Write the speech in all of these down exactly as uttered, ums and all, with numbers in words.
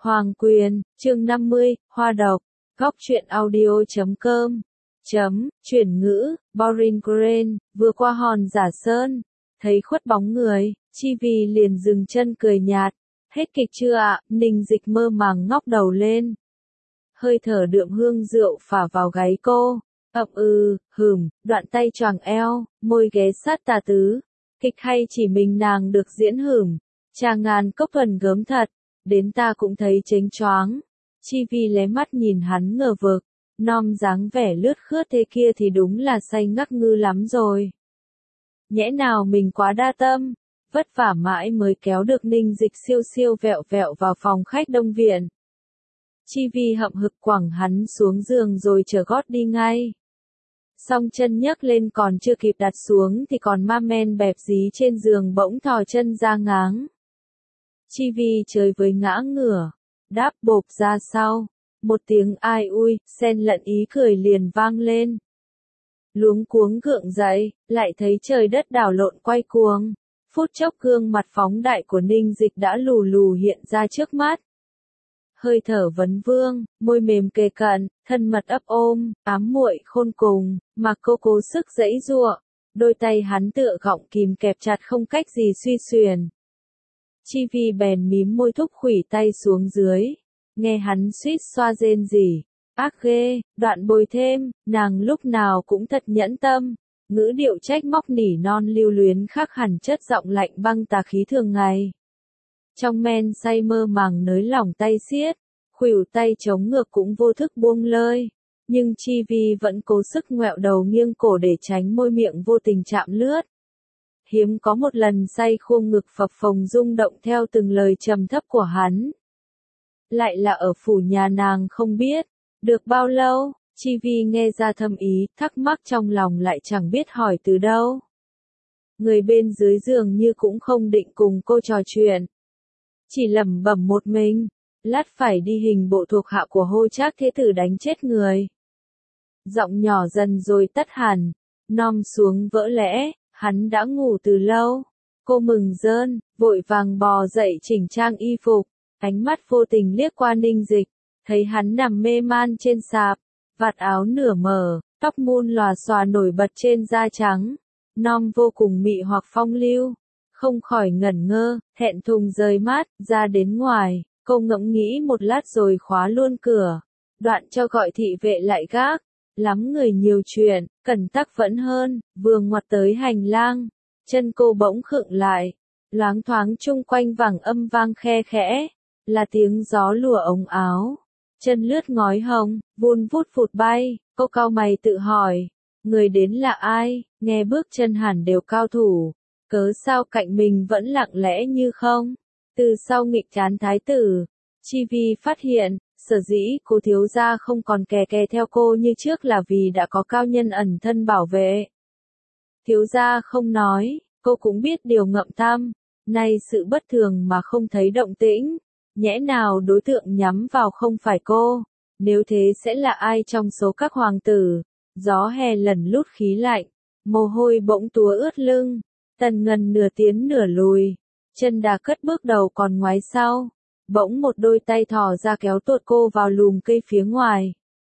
Hoàng Quyền, chương năm mươi, Hoa độc, góc truyện audio chấm com, chấm, chuyển ngữ, Boring Green, vừa qua hòn giả sơn, thấy khuất bóng người, Chi Vi liền dừng chân cười nhạt, hết kịch chưa ạ, Ninh Dịch mơ màng ngóc đầu lên. Hơi thở đượm hương rượu phả vào gáy cô, ậm ừ, hừm, đoạn tay choàng eo, môi ghé sát tà tứ, kịch hay chỉ mình nàng được diễn hửm, trà ngàn cốc thuần gớm thật, đến ta cũng thấy chếnh choáng. Chi Vi lé mắt nhìn hắn ngờ vực, nom dáng vẻ lướt khướt thế kia thì đúng là say ngắc ngư lắm rồi. Nhẽ nào mình quá đa tâm, vất vả mãi mới kéo được Ninh Dịch siêu siêu vẹo vẹo vào phòng khách đông viện. Chi Vi hậm hực quẳng hắn xuống giường rồi trở gót đi ngay. Song chân nhấc lên còn chưa kịp đặt xuống thì còn ma men bẹp dí trên giường bỗng thò chân ra ngáng. Chi Vi chơi với ngã ngửa, đáp bộp ra sau, một tiếng ai ui, xen lẫn ý cười liền vang lên. Luống cuống gượng dậy, lại thấy trời đất đảo lộn quay cuồng, phút chốc gương mặt phóng đại của Ninh Dịch đã lù lù hiện ra trước mắt. Hơi thở vấn vương, môi mềm kề cận, thân mật ấp ôm, ám muội khôn cùng, mà cô cố sức giãy giụa, đôi tay hắn tựa gọng kìm kẹp chặt không cách gì suy xuyển. Chi Vi bèn mím môi thúc khuỷu tay xuống dưới, nghe hắn suýt xoa rên rỉ, ác ghê, đoạn bồi thêm, nàng lúc nào cũng thật nhẫn tâm, ngữ điệu trách móc nỉ non lưu luyến khác hẳn chất giọng lạnh băng tà khí thường ngày. Trong men say mơ màng nới lỏng tay siết, khuỷu tay chống ngược cũng vô thức buông lơi, nhưng Chi Vi vẫn cố sức ngoẹo đầu nghiêng cổ để tránh môi miệng vô tình chạm lướt. Hiếm có một lần say khuông ngực phập phồng rung động theo từng lời trầm thấp của hắn. Lại là ở phủ nhà nàng không biết, được bao lâu, Chi Vi nghe ra thâm ý, thắc mắc trong lòng lại chẳng biết hỏi từ đâu. Người bên dưới giường như cũng không định cùng cô trò chuyện. Chỉ lẩm bẩm một mình, lát phải đi hình bộ thuộc hạ của Hô Trác thế tử đánh chết người. Giọng nhỏ dần rồi tắt hẳn, nom xuống vỡ lẽ, hắn đã ngủ từ lâu. Cô mừng rơn, vội vàng bò dậy chỉnh trang y phục, ánh mắt vô tình liếc qua Ninh Dịch, thấy hắn nằm mê man trên sạp, vạt áo nửa mở, tóc mun lòa xòa nổi bật trên da trắng, nom vô cùng mị hoặc phong lưu. Không khỏi ngẩn ngơ, thẹn thùng rời mắt, ra đến ngoài, cô ngẫm nghĩ một lát rồi khóa luôn cửa, đoạn cho gọi thị vệ lại gác, lắm người nhiều chuyện, cẩn tắc vẫn hơn, vừa ngoặt tới hành lang, chân cô bỗng khựng lại, loáng thoáng chung quanh vẳng âm vang khe khẽ, là tiếng gió lùa ống áo, chân lướt ngói hồng, vun vút phụt bay, cô cau mày tự hỏi, người đến là ai, nghe bước chân hẳn đều cao thủ. Cớ sao cạnh mình vẫn lặng lẽ như không? Từ sau nghịch trán thái tử, Chi Vi phát hiện, sở dĩ cô thiếu gia không còn kè kè theo cô như trước là vì đã có cao nhân ẩn thân bảo vệ. Thiếu gia không nói, cô cũng biết điều ngậm tâm, nay sự bất thường mà không thấy động tĩnh, nhẽ nào đối tượng nhắm vào không phải cô, nếu thế sẽ là ai trong số các hoàng tử? Gió hè lần lút khí lạnh, mồ hôi bỗng túa ướt lưng. Tần Ngân nửa tiến nửa lùi, chân đà cất bước đầu còn ngoái sau, bỗng một đôi tay thò ra kéo tuột cô vào lùm cây phía ngoài.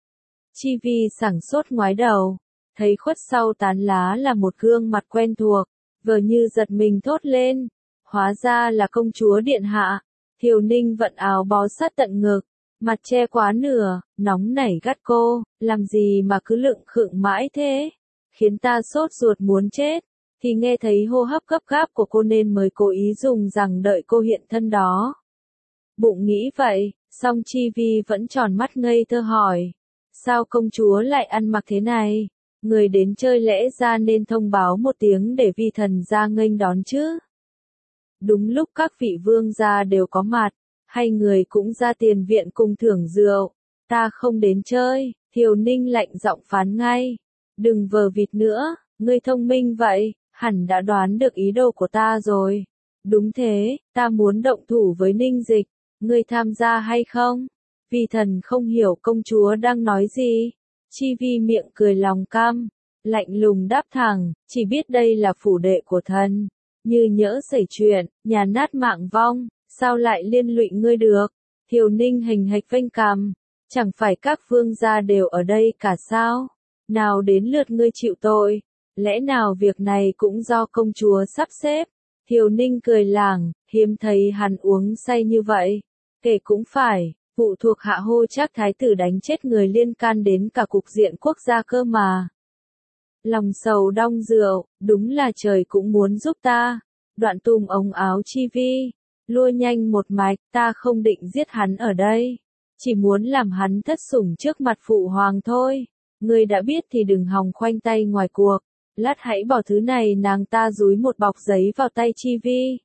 Chi Vi sửng sốt ngoái đầu, thấy khuất sau tán lá là một gương mặt quen thuộc, vờ như giật mình thốt lên, hóa ra là công chúa điện hạ. Thiều Ninh vận áo bó sát tận ngực, mặt che quá nửa, nóng nảy gắt cô, làm gì mà cứ lựng khựng mãi thế, khiến ta sốt ruột muốn chết. Thì nghe thấy hô hấp gấp gáp của cô nên mới cố ý dùng rằng đợi cô hiện thân đó. Bụng nghĩ vậy, song Chi Vi vẫn tròn mắt ngây thơ hỏi, sao công chúa lại ăn mặc thế này? Người đến chơi lẽ ra nên thông báo một tiếng để vi thần ra nghênh đón chứ. Đúng lúc các vị vương gia đều có mặt, hay người cũng ra tiền viện cùng thưởng rượu, ta không đến chơi, Thiều Ninh lạnh giọng phán ngay, đừng vờ vịt nữa, ngươi thông minh vậy. Hẳn đã đoán được ý đồ của ta rồi. Đúng thế, ta muốn động thủ với Ninh Dịch, ngươi tham gia hay không? Vi thần không hiểu công chúa đang nói gì. Chi Vi miệng cười lòng cam, lạnh lùng đáp thẳng, chỉ biết đây là phủ đệ của thần. Như nhỡ xảy chuyện, nhà nát mạng vong, sao lại liên lụy ngươi được? Thiều Ninh hình hạch vênh cằm, chẳng phải các vương gia đều ở đây cả sao? Nào đến lượt ngươi chịu tội, lẽ nào việc này cũng do công chúa sắp xếp? Thiều Ninh cười lảng, hiếm thấy hắn uống say như vậy. Kể cũng phải, vụ thuộc hạ Hô Trác thái tử đánh chết người liên can đến cả cục diện quốc gia cơ mà. Lòng sầu đong rượu, đúng là trời cũng muốn giúp ta. Đoạn tùm ống áo Chi Vi, lua nhanh một mạch, ta không định giết hắn ở đây. Chỉ muốn làm hắn thất sủng trước mặt phụ hoàng thôi. Ngươi đã biết thì đừng hòng khoanh tay ngoài cuộc. Lát hãy bỏ thứ này nàng ta dúi một bọc giấy vào tay Chi Vi.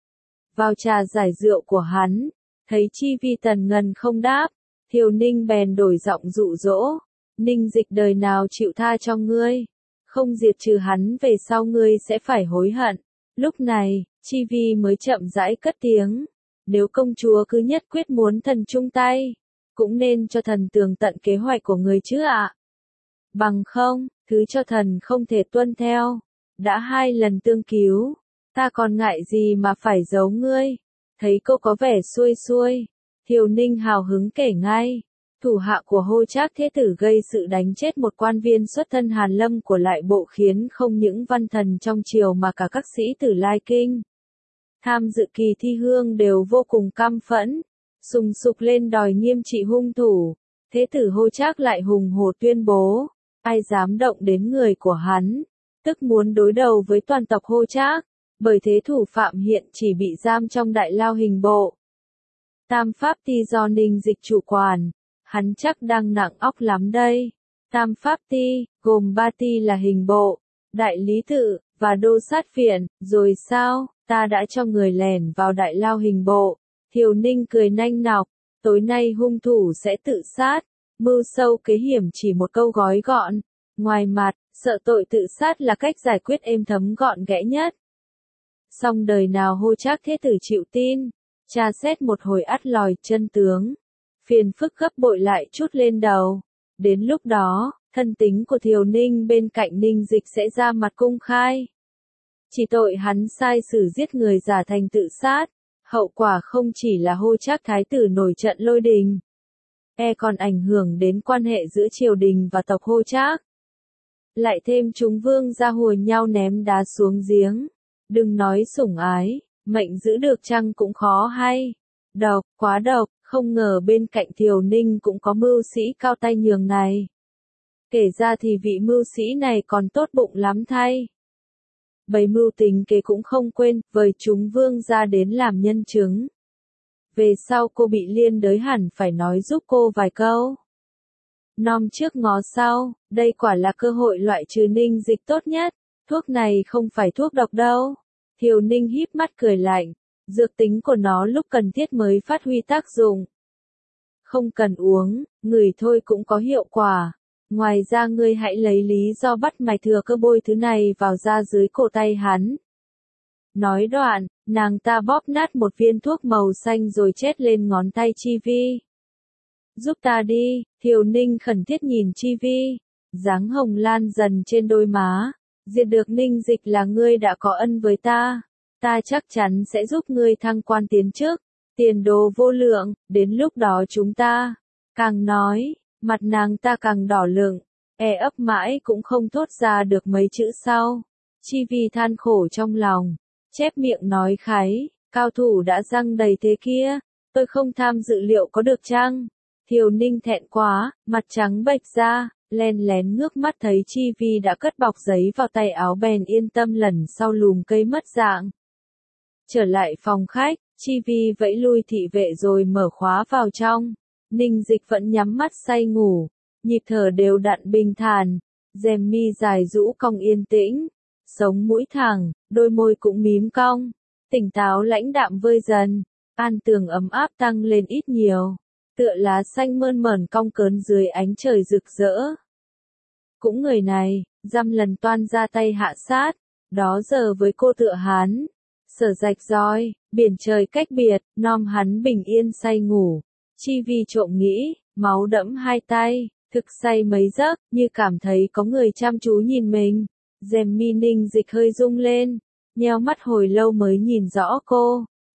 Vào trà giải rượu của hắn, thấy Chi Vi tần ngần không đáp, Thiều Ninh bèn đổi giọng dụ dỗ. Ninh Dịch đời nào chịu tha cho ngươi. Không diệt trừ hắn về sau ngươi sẽ phải hối hận. Lúc này, Chi Vi mới chậm rãi cất tiếng. Nếu công chúa cứ nhất quyết muốn thần chung tay, cũng nên cho thần tường tận kế hoạch của người chứ ạ. Bằng không, thứ cho thần không thể tuân theo. Đã hai lần tương cứu, ta còn ngại gì mà phải giấu ngươi. Thấy cô có vẻ xuôi xuôi, Thiều Ninh hào hứng kể ngay. Thủ hạ của Hô Trác thế tử gây sự đánh chết một quan viên xuất thân Hàn Lâm của lại bộ khiến không những văn thần trong triều mà cả các sĩ tử Lai Kinh tham dự kỳ thi hương đều vô cùng căm phẫn, sùng sục lên đòi nghiêm trị hung thủ. Thế tử Hô Trác lại hùng hổ tuyên bố, ai dám động đến người của hắn, tức muốn đối đầu với toàn tộc Hô Trác, bởi thế thủ phạm hiện chỉ bị giam trong đại lao hình bộ. Tam Pháp Ti do Ninh Dịch chủ quản, hắn chắc đang nặng óc lắm đây. Tam Pháp Ti, gồm ba ti là hình bộ, đại lý tự, và đô sát viện, rồi sao, ta đã cho người lẻn vào đại lao hình bộ. Thiều Ninh cười nanh nọc, tối nay hung thủ sẽ tự sát, mưu sâu kế hiểm chỉ một câu gói gọn. Ngoài mặt, sợ tội tự sát là cách giải quyết êm thấm gọn ghẽ nhất. Song đời nào Hô Trác thế tử chịu tin, tra xét một hồi ắt lòi chân tướng. Phiền phức gấp bội lại chút lên đầu. Đến lúc đó, thân tính của Thiều Ninh bên cạnh Ninh Dịch sẽ ra mặt công khai. Chỉ tội hắn sai sử giết người giả thành tự sát, hậu quả không chỉ là Hô Trác thái tử nổi trận lôi đình, e còn ảnh hưởng đến quan hệ giữa triều đình và tộc Hô Trác. Lại thêm chúng vương gia hùa nhau ném đá xuống giếng. Đừng nói sủng ái, mệnh giữ được chăng cũng khó hay. Độc, quá độc, không ngờ bên cạnh Thiều Ninh cũng có mưu sĩ cao tay nhường này. Kể ra thì vị mưu sĩ này còn tốt bụng lắm thay. Bày mưu tính kế cũng không quên, vời chúng vương gia đến làm nhân chứng. Về sau cô bị liên đới hẳn phải nói giúp cô vài câu. Nom trước ngó sau, đây quả là cơ hội loại trừ Ninh Dịch tốt nhất. Thuốc này không phải thuốc độc đâu. Thiều Ninh híp mắt cười lạnh. Dược tính của nó lúc cần thiết mới phát huy tác dụng. Không cần uống, ngửi thôi cũng có hiệu quả. Ngoài ra ngươi hãy lấy lý do bắt mạch thừa cơ bôi thứ này vào da dưới cổ tay hắn. Nói đoạn, nàng ta bóp nát một viên thuốc màu xanh rồi chét lên ngón tay Chi Vi. Giúp ta đi, Thiều Ninh khẩn thiết nhìn Chi Vi. Dáng hồng lan dần trên đôi má. Diệt được Ninh Dịch là ngươi đã có ân với ta. Ta chắc chắn sẽ giúp ngươi thăng quan tiến chức. Tiền đồ vô lượng, đến lúc đó chúng ta. Càng nói, mặt nàng ta càng đỏ lựng, e ấp mãi cũng không thốt ra được mấy chữ sau. Chi Vi than khổ trong lòng, chép miệng nói khái, cao thủ đã răng đầy thế kia, tôi không tham dự liệu có được chăng? Thiều Ninh thẹn quá, mặt trắng bệch ra, len lén ngước mắt thấy Chi Vi đã cất bọc giấy vào tay áo bèn yên tâm lần sau lùm cây mất dạng. Trở lại phòng khách, Chi Vi vẫy lui thị vệ rồi mở khóa vào trong. Ninh Dịch vẫn nhắm mắt say ngủ, nhịp thở đều đặn bình thản, rèm mi dài rũ cong yên tĩnh, sống mũi thẳng, đôi môi cũng mím cong, tỉnh táo lãnh đạm vơi dần, an tường ấm áp tăng lên ít nhiều, tựa lá xanh mơn mởn cong cớn dưới ánh trời rực rỡ. Cũng người này, dăm lần toan ra tay hạ sát, đó giờ với cô tựa hán, sở rạch roi, biển trời cách biệt, nom hắn bình yên say ngủ. Chi Vi trộm nghĩ, máu đẫm hai tay, thực say mấy giấc, như cảm thấy có người chăm chú nhìn mình. Rèm mi Ninh Dịch hơi rung lên, nheo mắt hồi lâu mới nhìn rõ cô.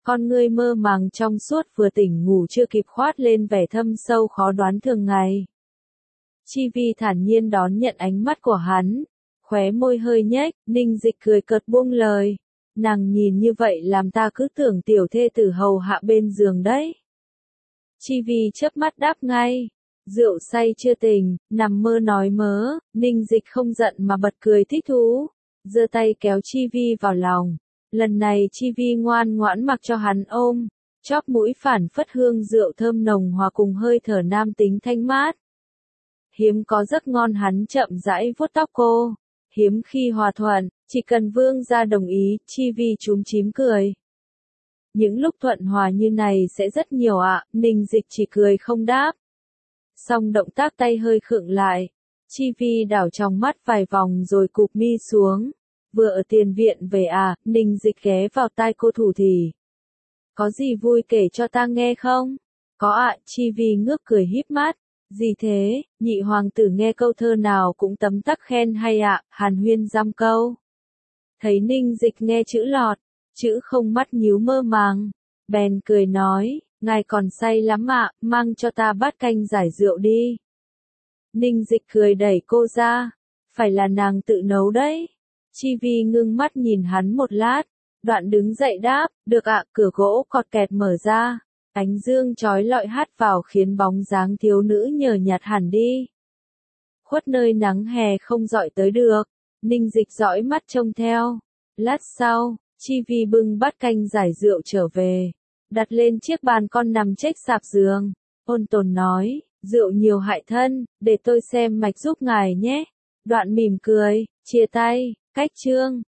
Con ngươi mơ màng trong suốt vừa tỉnh ngủ chưa kịp khoát lên vẻ thâm sâu khó đoán thường ngày. Chi Vi thản nhiên đón nhận ánh mắt của hắn, khóe môi hơi nhếch, Ninh Dịch cười cợt buông lời. Nàng nhìn như vậy làm ta cứ tưởng tiểu thê tử hầu hạ bên giường đấy. Chi Vi chớp mắt đáp ngay. Rượu say chưa tỉnh, nằm mơ nói mớ, Ninh Dịch không giận mà bật cười thích thú. Giơ tay kéo Chi Vi vào lòng. Lần này Chi Vi ngoan ngoãn mặc cho hắn ôm. Chóp mũi phản phất hương rượu thơm nồng hòa cùng hơi thở nam tính thanh mát. Hiếm có giấc ngon hắn chậm rãi vuốt tóc cô. Hiếm khi hòa thuận, chỉ cần vương gia đồng ý, Chi Vi chúm chím cười. Những lúc thuận hòa như này sẽ rất nhiều ạ, Ninh Dịch chỉ cười không đáp. Xong động tác tay hơi khựng lại. Chi Vi đảo trong mắt vài vòng rồi cụp mi xuống. Vừa ở tiền viện về à, Ninh Dịch ghé vào tai cô thủ thỉ. Có gì vui kể cho ta nghe không? Có ạ, Chi Vi ngước cười híp mắt. Gì thế, nhị hoàng tử nghe câu thơ nào cũng tấm tắc khen hay ạ, hàn huyên dăm câu. Thấy Ninh Dịch nghe chữ lọt, chữ không mắt nhíu mơ màng. Bèn cười nói, ngài còn say lắm ạ, mang cho ta bát canh giải rượu đi. Ninh Dịch cười đẩy cô ra, phải là nàng tự nấu đấy. Chi Vi ngưng mắt nhìn hắn một lát, đoạn đứng dậy đáp, được ạ, cửa gỗ cọt kẹt mở ra. Ánh dương chói lọi hắt vào khiến bóng dáng thiếu nữ nhờ nhạt hẳn đi. Khuất nơi nắng hè không dọi tới được, Ninh Dịch dõi mắt trông theo. Lát sau, Chi Vi bưng bát canh giải rượu trở về, đặt lên chiếc bàn con nằm chếch sạp giường, ôn tồn nói, rượu nhiều hại thân, để tôi xem mạch giúp ngài nhé. Đoạn mỉm cười, chia tay, cách chương.